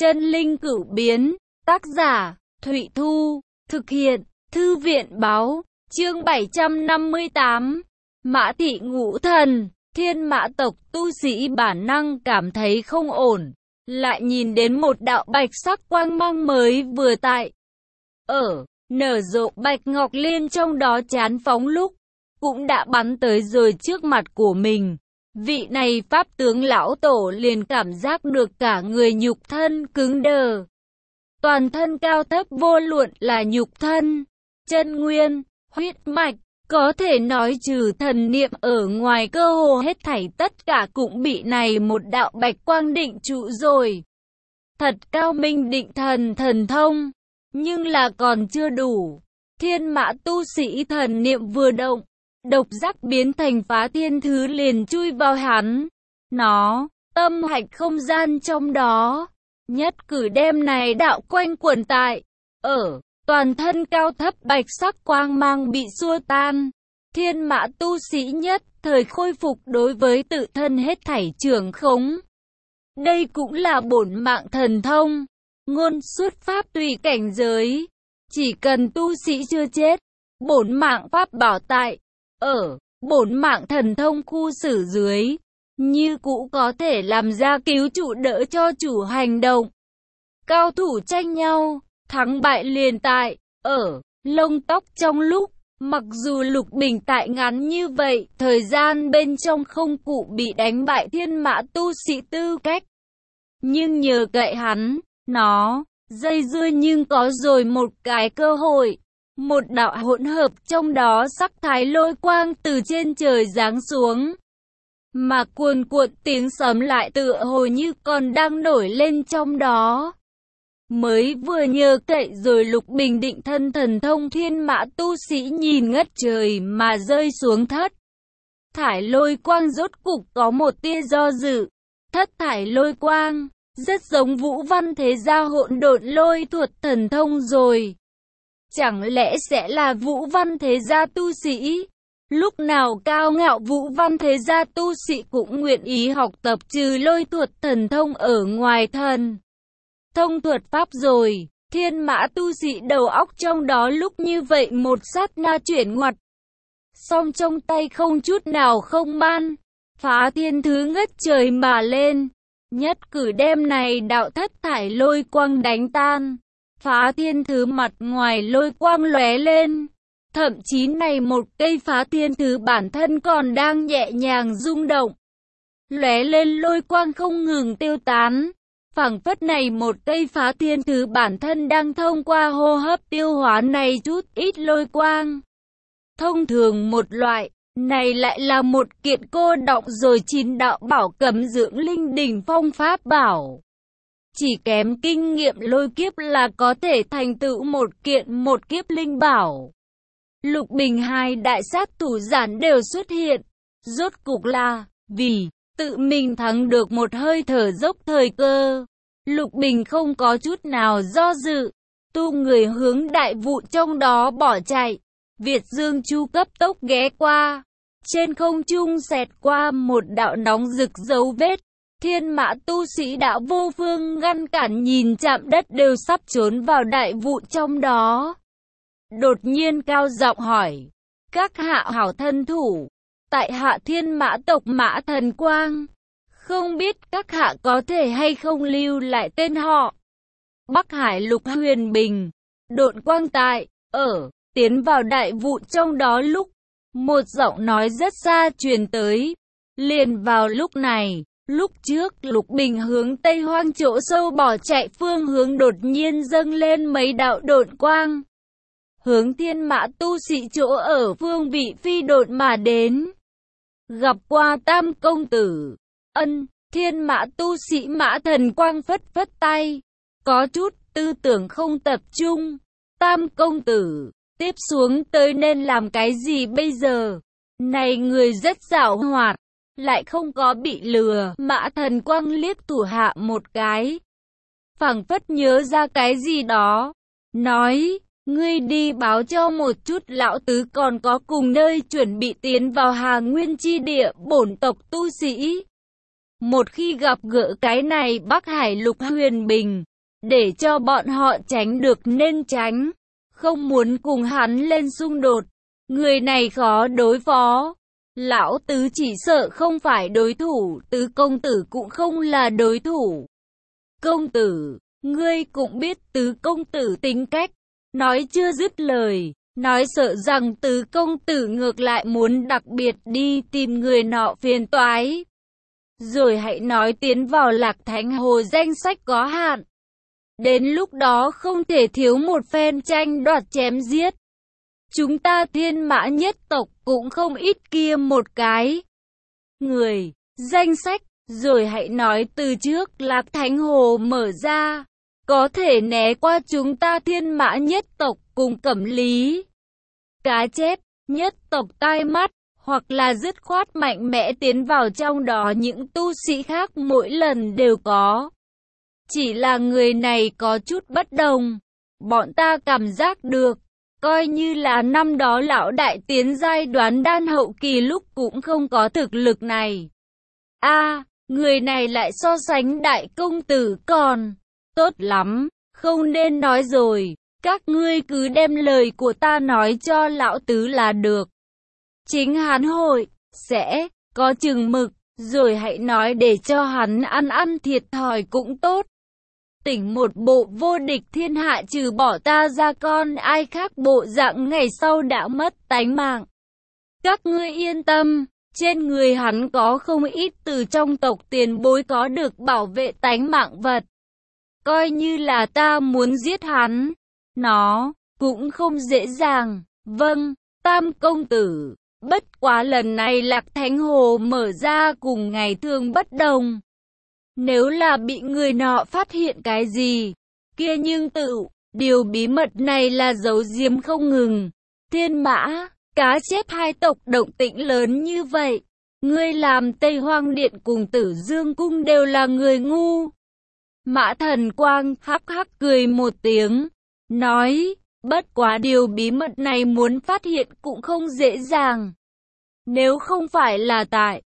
Chân linh cửu biến, tác giả, Thụy Thu, thực hiện, Thư viện báo, chương 758, Mã thị ngũ thần, thiên mã tộc tu sĩ bản năng cảm thấy không ổn, lại nhìn đến một đạo bạch sắc quang mang mới vừa tại. Nở rộ bạch ngọc liên trong đó chán phóng lúc, cũng đã bắn tới rồi trước mặt của mình. Vị này pháp tướng lão tổ liền cảm giác được cả người nhục thân cứng đờ. Toàn thân cao thấp vô luận là nhục thân, chân nguyên, huyết mạch, có thể nói trừ thần niệm ở ngoài cơ hồ hết thảy tất cả cũng bị này một đạo bạch quang định trụ rồi. Thật cao minh định thần thông, nhưng là còn chưa đủ. Thiên mã tu sĩ thần niệm vừa động, độc giác biến thành phá thiên thứ liền chui vào hắn. Nó, tâm hạch không gian trong đó, nhất cử đem này đạo quanh quẩn tại. Toàn thân cao thấp bạch sắc quang mang bị xua tan. Thiên mã tu sĩ nhất thời khôi phục đối với tự thân hết thảy trưởng khống. Đây cũng là bổn mạng thần thông, ngôn xuất pháp tùy cảnh giới. Chỉ cần tu sĩ chưa chết, bổn mạng pháp bảo tại. Bổn mạng thần thông khu xử dưới, như cũ có thể làm ra cứu trụ đỡ cho chủ hành động. Cao thủ tranh nhau, thắng bại liền tại, lông tóc trong lúc, mặc dù Lục Bình tại ngắn như vậy, thời gian bên trong không cụ bị đánh bại thiên mã tu sĩ tư cách. Nhưng nhờ cậy hắn, nó, dây dưa nhưng có rồi một cái cơ hội. Một đạo hỗn hợp trong đó sắc thái lôi quang từ trên trời giáng xuống. Mà cuồn cuộn tiếng sấm lại tựa hồ như còn đang nổi lên trong đó. Mới vừa nhờ cậy rồi Lục Bình định thân thần thông thiên mã tu sĩ nhìn ngất trời mà rơi xuống thất. Thải lôi quang rốt cục có một tia do dự. Thất thải lôi quang, rất giống Vũ Văn Thế Gia hỗn độn lôi thuật thần thông rồi. Chẳng lẽ sẽ là Vũ Văn Thế Gia tu sĩ? Lúc nào cao ngạo Vũ Văn Thế Gia tu sĩ cũng nguyện ý học tập trừ lôi thuật thần thông ở ngoài thần thông thuật pháp rồi. Thiên mã tu sĩ đầu óc trong đó lúc như vậy một sát na chuyển ngoặt. Song trong tay không chút nào không man, phá thiên thứ ngất trời mà lên. Nhất cử đem này đạo thất thải lôi quang đánh tan. Phá thiên thứ mặt ngoài lôi quang lóe lên. Thậm chí này một cây phá thiên thứ bản thân còn đang nhẹ nhàng rung động. Lóe lên lôi quang không ngừng tiêu tán. Phảng phất này một cây phá thiên thứ bản thân đang thông qua hô hấp tiêu hóa này chút ít lôi quang. Thông thường một loại, này lại là một kiện cô đọng rồi 9 đạo bảo cấm dưỡng linh đỉnh phong pháp bảo. Chỉ kém kinh nghiệm lôi kiếp là có thể thành tựu một kiếp linh bảo. Lục Bình hai đại sát thủ giản đều xuất hiện. Rốt cục là vì tự mình thắng được một hơi thở dốc thời cơ. Lục Bình không có chút nào do dự, tu người hướng đại vụ trong đó bỏ chạy. Việt Dương Chu cấp tốc ghé qua. Trên không trung xẹt qua một đạo nóng rực dấu vết. Thiên mã tu sĩ đã vô phương ngăn cản nhìn chạm đất đều sắp trốn vào đại vụ trong đó. Đột nhiên cao giọng hỏi, các hạ hảo thân thủ, tại hạ thiên mã tộc Mã Thần Quang, không biết các hạ có thể hay không lưu lại tên họ. Bắc Hải Lục Huyền Bình, độn quang tại, tiến vào đại vụ trong đó lúc, một giọng nói rất xa truyền tới. Liền vào lúc này, lúc trước Lục Bình hướng Tây Hoang chỗ sâu bỏ chạy phương hướng đột nhiên dâng lên mấy đạo độn quang. Hướng thiên mã tu sĩ chỗ ở phương vị phi độn mà đến. Gặp qua Tam công tử. Thiên mã tu sĩ Mã Thần Quang phất phất tay. Có chút tư tưởng không tập trung. Tam công tử, tiếp xuống tới nên làm cái gì bây giờ? Này người rất giảo hoạt, lại không có bị lừa. Mã Thần Quang liếc thủ hạ một cái, phảng phất nhớ ra cái gì đó, nói, ngươi đi báo cho một chút lão tứ còn có cùng nơi chuẩn bị tiến vào Hà Nguyên chi địa bổn tộc tu sĩ. Một khi gặp gỡ cái này Bắc Hải Lục Huyền Bình, để cho bọn họ tránh được nên tránh, không muốn cùng hắn lên xung đột. Người này khó đối phó. Lão tứ chỉ sợ không phải đối thủ, tứ công tử cũng không là đối thủ. Công tử, ngươi cũng biết tứ công tử tính cách. Nói chưa dứt lời, nói sợ rằng tứ công tử ngược lại muốn đặc biệt đi tìm người nọ phiền toái. Rồi hãy nói tiến vào Lạc Thánh Hồ danh sách có hạn. Đến lúc đó không thể thiếu một phen tranh đoạt chém giết. Chúng ta Thiên Mã nhất tộc cũng không ít kia một cái người, danh sách, rồi hãy nói từ trước Lạc Thánh Hồ mở ra, có thể né qua chúng ta Thiên Mã nhất tộc cùng Cẩm Lý. Cá chép, nhất tộc tai mắt, hoặc là dứt khoát mạnh mẽ tiến vào trong đó, những tu sĩ khác mỗi lần đều có. Chỉ là người này có chút bất đồng, bọn ta cảm giác được. Coi như là năm đó lão đại tiến giai đoán đan hậu kỳ lúc cũng không có thực lực này. Người này lại so sánh đại công tử còn tốt lắm, không nên nói rồi, các ngươi cứ đem lời của ta nói cho lão tứ là được. Chính hắn hội sẽ có chừng mực, rồi hãy nói để cho hắn ăn thiệt thòi cũng tốt. Tỉnh một bộ vô địch thiên hạ trừ bỏ ta ra con ai khác bộ dạng ngày sau đã mất tánh mạng. Các ngươi yên tâm, trên người hắn có không ít từ trong tộc tiền bối có được bảo vệ tánh mạng vật. Coi như là ta muốn giết hắn, nó cũng không dễ dàng. Vâng, tam công tử, bất quá lần này Lạc Thánh Hồ mở ra cùng ngày thường bất đồng. Nếu là bị người nọ phát hiện cái gì, kia nhưng điều bí mật này là giấu giếm không ngừng. Thiên Mã, cá chép hai tộc động tĩnh lớn như vậy, ngươi làm Tây Hoang Điện cùng Tử Dương Cung đều là người ngu. Mã Thần Quang hắc hắc cười một tiếng, nói, bất quá điều bí mật này muốn phát hiện cũng không dễ dàng. Nếu không phải là tại,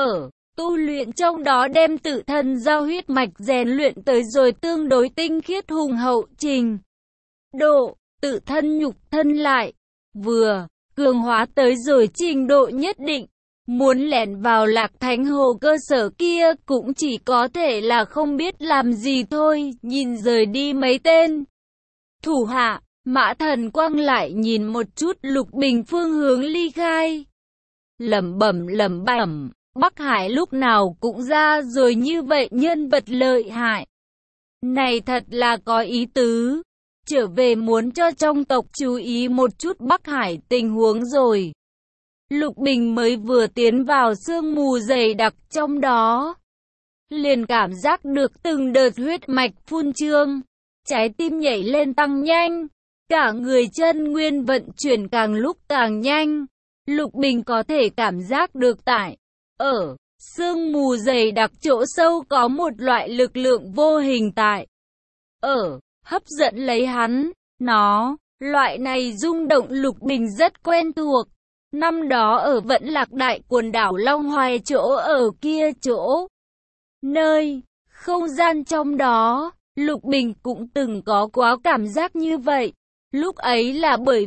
tu luyện trong đó đem tự thân giao huyết mạch rèn luyện tới rồi tương đối tinh khiết hùng hậu trình độ, tự thân nhục thân lại vừa cường hóa tới rồi trình độ nhất định, muốn lẻn vào Lạc Thánh Hồ cơ sở kia cũng chỉ có thể là không biết làm gì thôi. Nhìn rời đi mấy tên thủ hạ, Mã Thần Quang lại nhìn một chút Lục Bình phương hướng ly khai, lẩm bẩm, Bắc Hải lúc nào cũng ra rồi như vậy nhân vật lợi hại. Này thật là có ý tứ. Trở về muốn cho trong tộc chú ý một chút Bắc Hải tình huống rồi. Lục Bình mới vừa tiến vào sương mù dày đặc trong đó, liền cảm giác được từng đợt huyết mạch phun trương, trái tim nhảy lên tăng nhanh, cả người chân nguyên vận chuyển càng lúc càng nhanh. Lục Bình có thể cảm giác được tại sương mù dày đặc chỗ sâu có một loại lực lượng vô hình tại hấp dẫn lấy hắn. Loại này rung động Lục Bình rất quen thuộc. Năm đó ở Vẫn Lạc Đại quần đảo Long Hoài chỗ ở kia chỗ nơi không gian trong đó, Lục Bình cũng từng có quá cảm giác như vậy. Lúc ấy là bởi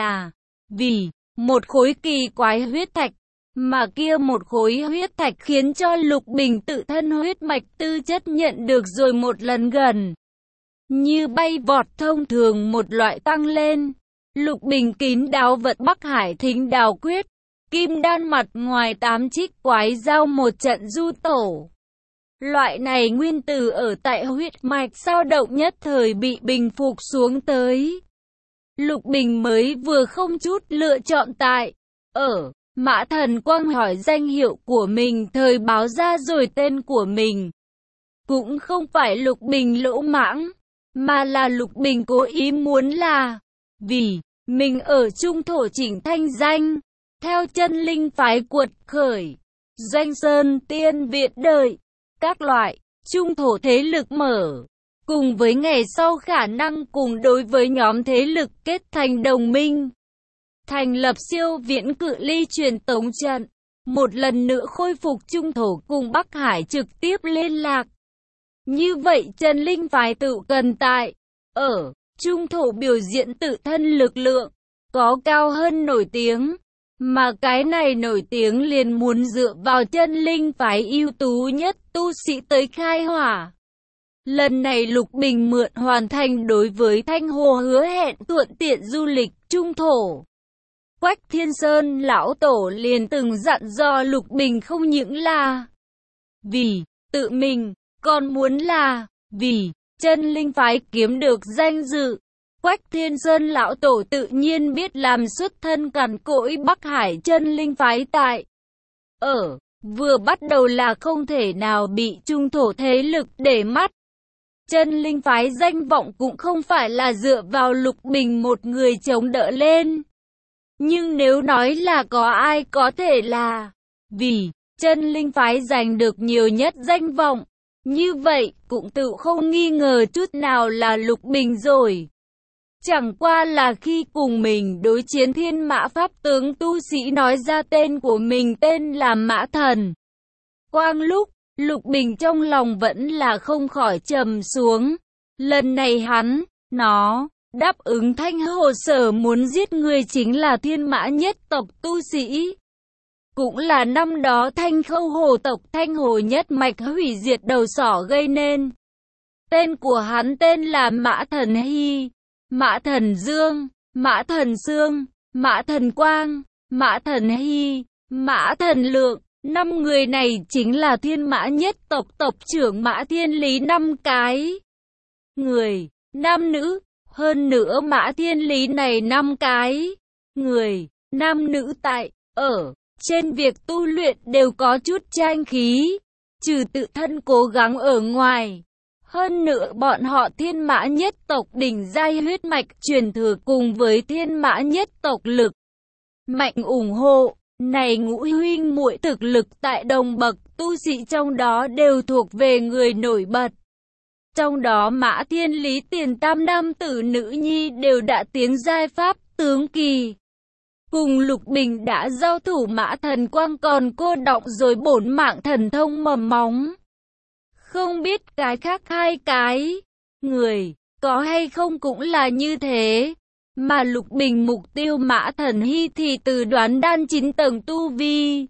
vì một khối kỳ quái huyết thạch, mà kia một khối huyết thạch khiến cho Lục Bình tự thân huyết mạch tư chất nhận được rồi một lần gần như bay vọt thông thường một loại tăng lên. Lục Bình kín đáo vật Bắc Hải Thính Đào Quyết, kim đan mặt ngoài 8 trích quái dao một trận du tổ. Loại này nguyên tử ở tại huyết mạch sao động nhất thời bị bình phục xuống tới. Lục Bình mới vừa không chút lựa chọn tại Mã Thần Quang hỏi danh hiệu của mình, thời báo ra rồi tên của mình. Cũng không phải Lục Bình lỗ mãng, mà là Lục Bình cố ý muốn là vì mình ở trung thổ chỉnh thanh danh, theo chân linh phái cuột khởi, doanh sơn tiên viện đời, các loại trung thổ thế lực mở, cùng với ngày sau khả năng cùng đối với nhóm thế lực kết thành đồng minh, thành lập siêu viễn cự ly truyền tống trận, một lần nữa khôi phục trung thổ cùng Bắc Hải trực tiếp liên lạc. Như vậy chân linh phái tự cần tại ở trung thổ biểu diễn tự thân lực lượng, có cao hơn nổi tiếng. Mà cái này nổi tiếng liền muốn dựa vào chân linh phái ưu tú nhất tu sĩ tới khai hỏa. Lần này Lục Bình mượn hoàn thành đối với Thanh Hồ hứa hẹn thuận tiện du lịch trung thổ. Quách Thiên Sơn lão tổ liền từng dặn dò Lục Bình không những là vì tự mình, còn muốn là vì chân linh phái kiếm được danh dự. Quách Thiên Sơn lão tổ tự nhiên biết làm xuất thân cằn cỗi Bắc Hải chân linh phái tại ở vừa bắt đầu là không thể nào bị trung thổ thế lực để mắt. Chân linh phái danh vọng cũng không phải là dựa vào Lục Bình một người chống đỡ lên. Nhưng nếu nói là có ai có thể là vì chân linh phái giành được nhiều nhất danh vọng, như vậy cũng tự không nghi ngờ chút nào là Lục Bình rồi. Chẳng qua là khi cùng mình đối chiến Thiên Mã Pháp tướng tu sĩ nói ra tên của mình tên là Mã Thần Quang lúc, Lục Bình trong lòng vẫn là không khỏi trầm xuống. Lần này hắn, đáp ứng Thanh Hồ sở muốn giết người chính là Thiên Mã nhất tộc tu sĩ. Cũng là năm đó Thanh Khâu Hồ tộc Thanh Hồ nhất mạch hủy diệt đầu sỏ gây nên. Tên của hắn tên là Mã Thần Hy, Mã Thần Dương, Mã Thần Sương, Mã Thần Quang, Mã Thần Hy, Mã Thần Lượng. 5 người này chính là Thiên Mã nhất tộc tộc trưởng Mã Thiên Lý 5 cái người, nam nữ. Hơn nữa Mã Thiên Lý này 5 cái người, nam nữ tại ở trên việc tu luyện đều có chút tranh khí, trừ tự thân cố gắng ở ngoài. Hơn nữa bọn họ Thiên Mã nhất tộc đỉnh giai huyết mạch truyền thừa cùng với Thiên Mã nhất tộc lực mạnh ủng hộ. Này ngũ huynh muội thực lực tại đồng bậc tu sĩ trong đó đều thuộc về người nổi bật. Trong đó Mã Thiên Lý tiền tam nam tử nữ nhi đều đã tiến giai pháp tướng kỳ. Cùng Lục Bình đã giao thủ Mã Thần Quang còn cô đọng rồi bổn mạng thần thông mầm móng. Không biết cái khác hai cái người có hay không cũng là như thế. Mà Lục Bình mục tiêu Mã Thần Hy thì từ đoán đan 9 tầng tu vi.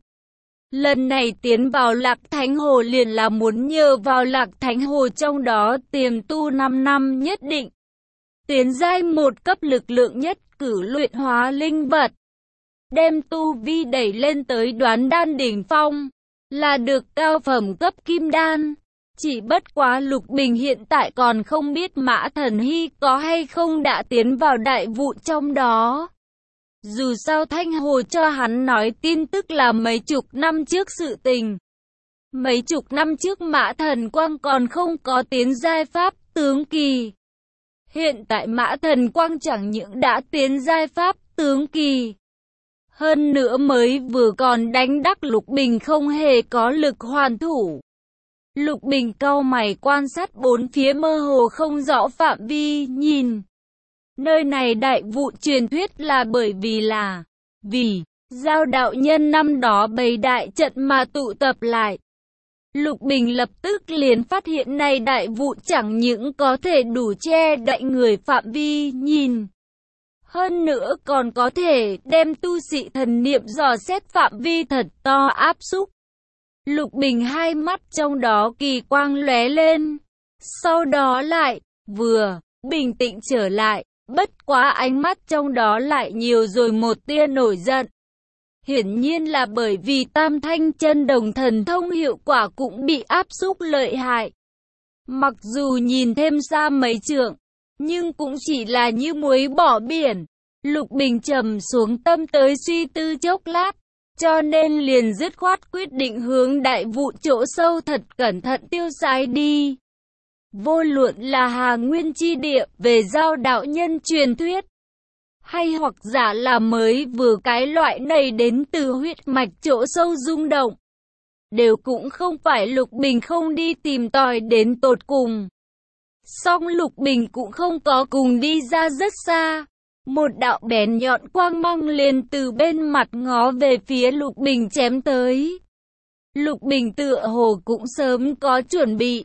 Lần này tiến vào Lạc Thánh Hồ liền là muốn nhờ vào Lạc Thánh Hồ trong đó tiềm tu 5 năm nhất định. Tiến giai một cấp lực lượng nhất cử luyện hóa linh vật. Đem tu vi đẩy lên tới đoán đan đỉnh phong. Là được cao phẩm cấp kim đan. Chỉ bất quá Lục Bình hiện tại còn không biết Mã Thần Hy có hay không đã tiến vào đại vụ trong đó. Dù sao Thanh Hồ cho hắn nói tin tức là mấy chục năm trước sự tình. Mấy chục năm trước Mã Thần Quang còn không có tiến giai pháp tướng kỳ. Hiện tại Mã Thần Quang chẳng những đã tiến giai pháp tướng kỳ. Hơn nữa mới vừa còn đánh đắc Lục Bình không hề có lực hoàn thủ. Lục Bình cau mày quan sát bốn phía mơ hồ không rõ phạm vi, nhìn. Nơi này đại vụ truyền thuyết là bởi vì Giao đạo nhân năm đó bày đại trận mà tụ tập lại. Lục Bình lập tức liền phát hiện này đại vụ chẳng những có thể đủ che đậy người phạm vi nhìn. Hơn nữa còn có thể đem tu sĩ thần niệm dò xét phạm vi thật to áp xúc. Lục Bình hai mắt trong đó kỳ quang lóe lên. Sau đó lại, vừa bình tĩnh trở lại, bất quá ánh mắt trong đó lại nhiều rồi một tia nổi giận. Hiển nhiên là bởi vì Tam Thanh Chân Đồng thần thông hiệu quả cũng bị áp xúc lợi hại. Mặc dù nhìn thêm xa mấy trượng, nhưng cũng chỉ là như muối bỏ biển. Lục Bình trầm xuống tâm tới suy tư chốc lát, cho nên liền dứt khoát quyết định hướng đại vụ chỗ sâu thật cẩn thận tiêu xài đi. Vô luận là Hà Nguyên chi địa về Giao đạo nhân truyền thuyết, hay hoặc giả là mới vừa cái loại này đến từ huyết mạch chỗ sâu rung động, đều cũng không phải Lục Bình không đi tìm tòi đến tột cùng. Song Lục Bình cũng không có cùng đi ra rất xa. Một đạo bén nhọn quang mang liền từ bên mặt ngó về phía Lục Bình chém tới. Lục Bình tựa hồ cũng sớm có chuẩn bị.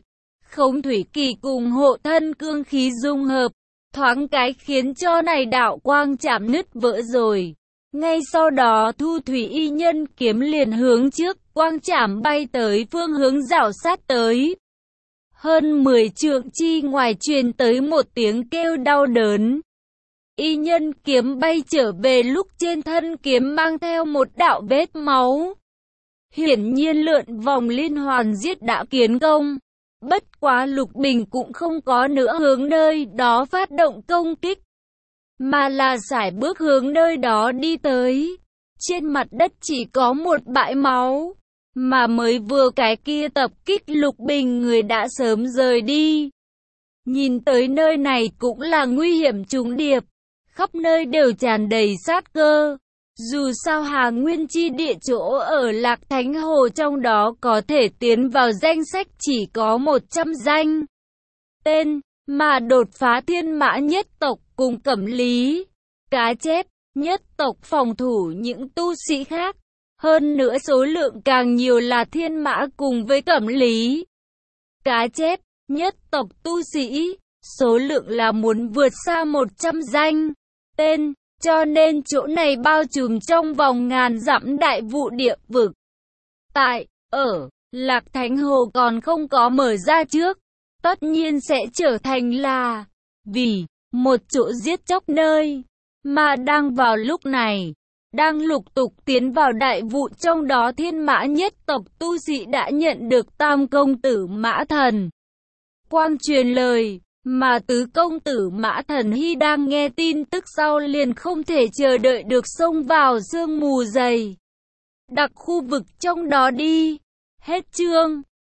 không thủy kỳ cùng hộ thân cương khí dung hợp, thoáng cái khiến cho này đạo quang chạm nứt vỡ rồi. Ngay sau đó Thu Thủy Y Nhân kiếm liền hướng trước, quang chạm bay tới phương hướng rảo sát tới. Hơn 10 trượng chi ngoài truyền tới một tiếng kêu đau đớn. Y Nhân kiếm bay trở về lúc trên thân kiếm mang theo một đạo vết máu. Hiển nhiên lượn vòng liên hoàn giết đã kiến công. Bất quá Lục Bình cũng không có nữa hướng nơi đó phát động công kích, mà là sải bước hướng nơi đó đi tới. Trên mặt đất chỉ có một bãi máu, mà mới vừa cái kia tập kích Lục Bình người đã sớm rời đi. Nhìn tới nơi này cũng là nguy hiểm trùng điệp, khắp nơi đều tràn đầy sát cơ. Dù sao Hà Nguyên chi địa chỗ ở Lạc Thánh Hồ trong đó có thể tiến vào danh sách chỉ có 100 danh tên, mà đột phá thiên mã nhất tộc cùng Cẩm Lý, Cá Chép nhất tộc phòng thủ những tu sĩ khác. Hơn nữa số lượng càng nhiều là thiên mã cùng với Cẩm Lý, Cá Chép nhất tộc tu sĩ, số lượng là muốn vượt xa 100 danh tên. Cho nên chỗ này bao trùm trong vòng ngàn dặm đại vụ địa vực. Ở Lạc Thánh Hồ còn không có mở ra trước, tất nhiên sẽ trở thành là vì một chỗ giết chóc nơi. Mà đang vào lúc này, đang lục tục tiến vào đại vụ trong đó thiên mã nhất tộc tu sĩ đã nhận được tam công tử Mã Thần Quang truyền lời. Mà tứ công tử Mã Thần Hy đang nghe tin tức sau liền không thể chờ đợi được xông vào sương mù dày đặc khu vực trong đó đi. Hết chương.